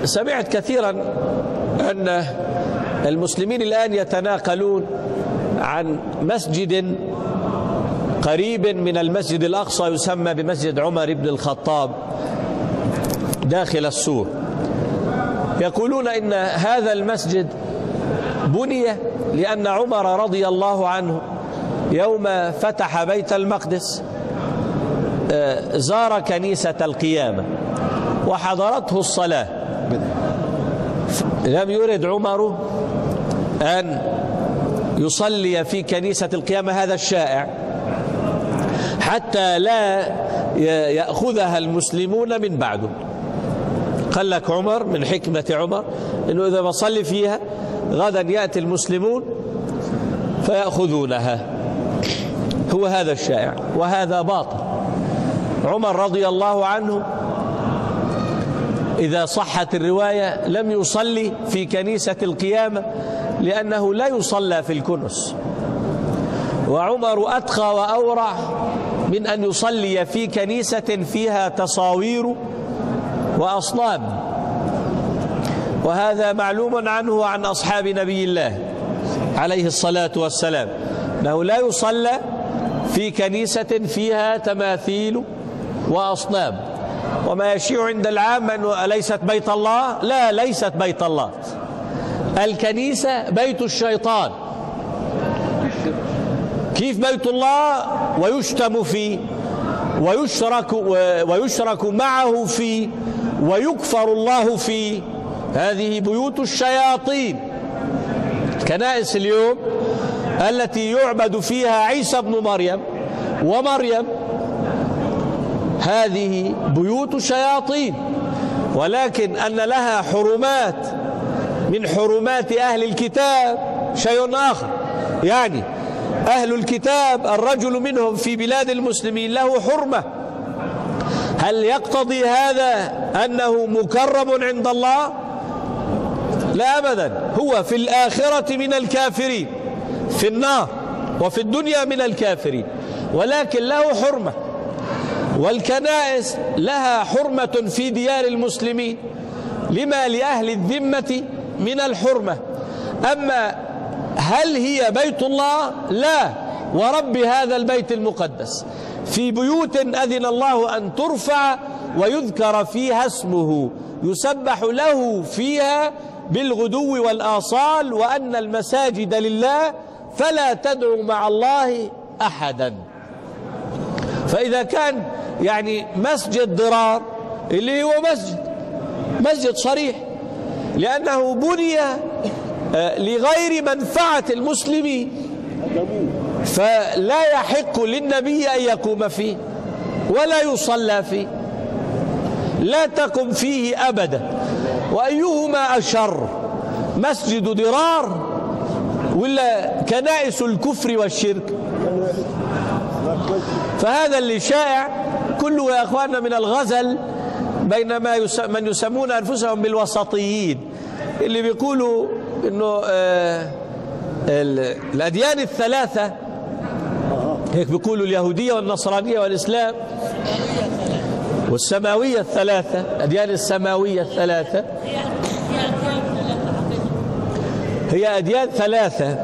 سمعت كثيرا أن المسلمين الآن يتناقلون عن مسجد قريب من المسجد الأقصى يسمى بمسجد عمر بن الخطاب داخل السور. يقولون إن هذا المسجد بني لأن عمر رضي الله عنه يوم فتح بيت المقدس زار كنيسة القيامة وحضرته الصلاة. لم يرد عمر أن يصلي في كنيسة القيامة، هذا الشائع، حتى لا يأخذها المسلمون من بعده. قال لك عمر من حكمة عمر أنه إذا بصلي فيها غدا يأتي المسلمون فيأخذونها. هو هذا الشائع وهذا باطل. عمر رضي الله عنه إذا صحت الرواية لم يصلي في كنيسة القيامة لأنه لا يصلى في الكنس، وعمر أتقى وأورع من أن يصلي في كنيسة فيها تصاوير وأصنام. وهذا معلوم عنه وعن أصحاب نبي الله عليه الصلاة والسلام أنه لا يصلى في كنيسة فيها تماثيل وأصنام. وما يشيع عند العام أنه أليست بيت الله؟ لا، ليست بيت الله. الكنيسة بيت الشيطان. كيف بيت الله ويشتم فيه ويشرك معه فيه ويكفر الله فيه؟ هذه بيوت الشياطين. كنائس اليوم التي يعبد فيها عيسى بن مريم ومريم هذه بيوت شياطين، ولكن أن لها حرمات من حرمات أهل الكتاب شيء آخر. يعني أهل الكتاب الرجل منهم في بلاد المسلمين له حرمة. هل يقتضي هذا أنه مكرم عند الله؟ لا أبدا. هو في الآخرة من الكافرين في النار، وفي الدنيا من الكافرين، ولكن له حرمة. والكنائس لها حرمة في ديار المسلمين لما لأهل الذمة من الحرمة. أما هل هي بيت الله؟ لا، ورب هذا البيت المقدس. في بيوت أذن الله أن ترفع ويذكر فيها اسمه يسبح له فيها بالغدو والآصال، وأن المساجد لله فلا تدعوا مع الله أحدا. فإذا كان يعني مسجد ضرار اللي هو مسجد صريح لأنه بني لغير منفعة المسلمين، فلا يحق للنبي أن يقوم فيه ولا يصلى فيه، لا تقم فيه أبدا. وأيهما أشر، مسجد ضرار ولا كنائس الكفر والشرك؟ فهذا اللي شائع كله يا أخواننا من الغزل بين من يسمون أنفسهم بالوسطيين، اللي بيقولوا إنه الأديان الثلاثة، هيك بيقولوا اليهودية والنصرانية والإسلام والسماوية الثلاثة، الأديان السماوية الثلاثة هي أديان ثلاثة،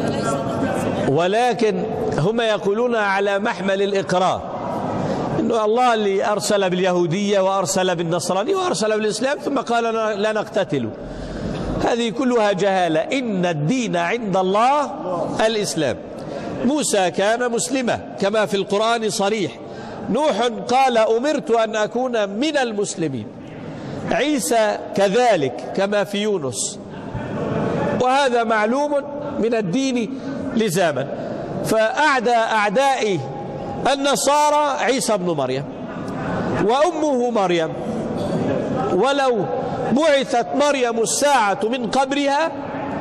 ولكن هم يقولون على محمل الإقرار إنه الله اللي أرسل باليهودية وأرسل بالنصرانية وأرسل بالإسلام ثم قال لا نقتتل. هذه كلها جهالة. إن الدين عند الله الإسلام. موسى كان مسلما كما في القرآن صريح. نوح قال أمرت أن أكون من المسلمين. عيسى كذلك كما في يونس. وهذا معلوم من الدين لزاما. فأعدى أعداء النصارى عيسى بن مريم وأمه مريم، ولو بعثت مريم الساعة من قبرها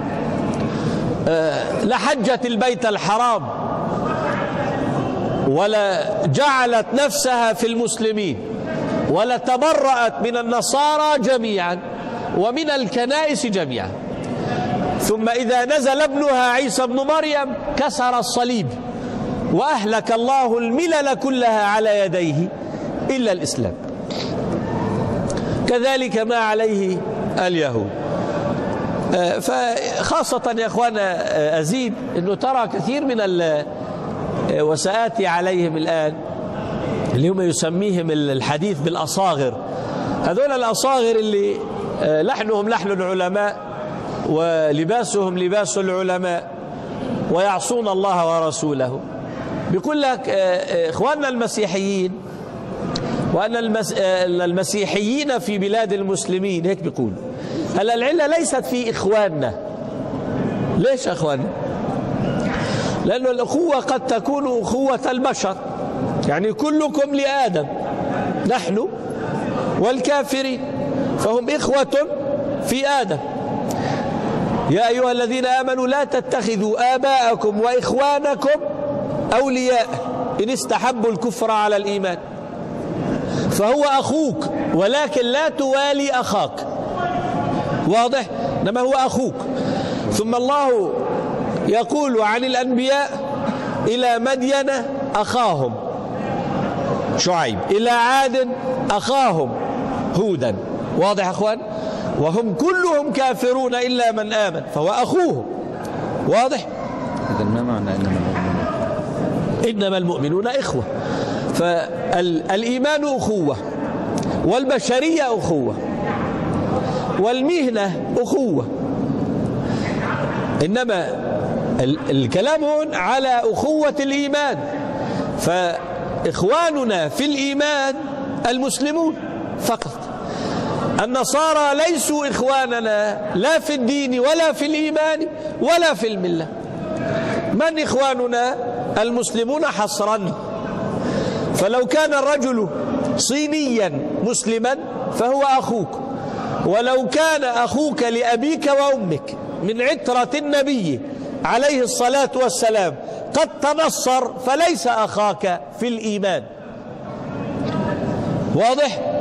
لحجت البيت الحرام ولا جعلت نفسها في المسلمين ولا تبرأت من النصارى جميعا ومن الكنائس جميعا. ثم إذا نزل ابنها عيسى بن مريم كسر الصليب وأهلك الله الملل كلها على يديه إلا الإسلام. كذلك ما عليه اليهود. فخاصة يا أخوانا أزيد أنه ترى كثير من وسآتي عليهم الآن اللي هم يسميهم الحديث بالأصاغر. هذول الأصاغر اللي لحنهم لحن العلماء ولباسهم لباس العلماء ويعصون الله ورسوله. بيقول لك إخواننا المسيحيين وأن المسيحيين في بلاد المسلمين، هيك بيقول. هلا العلة ليست في إخواننا. ليش يا أخواننا؟ لأنه الأخوة قد تكون أخوة البشر، يعني كلكم لآدم، نحن والكافرين، فهم إخوة في آدم. يا أيها الذين آمنوا لا تتخذوا آباءكم وإخوانكم أولياء إن استحبوا الكفر على الإيمان. فهو أخوك ولكن لا توالي أخاك، واضح؟ إنما هو أخوك. ثم الله يقول عن الأنبياء إلى مدين أخاهم شعيب، إلى عاد أخاهم هودا، واضح يا أخوان؟ وهم كلهم كافرون إلا من آمن، فهو أخوهم، واضح؟ إذن ما معنى إنما المؤمنون إخوة؟ فالإيمان أخوة، والبشرية أخوة، والمهنة أخوة. إنما الكلام هون على أخوة الإيمان، فإخواننا في الإيمان المسلمون فقط. النصارى ليسوا إخواننا لا في الدين ولا في الإيمان ولا في الملة. من إخواننا؟ المسلمون حصرا. فلو كان الرجل صينيا مسلما فهو أخوك، ولو كان أخوك لأبيك وأمك من عترة النبي عليه الصلاة والسلام قد تنصر فليس أخاك في الإيمان، واضح؟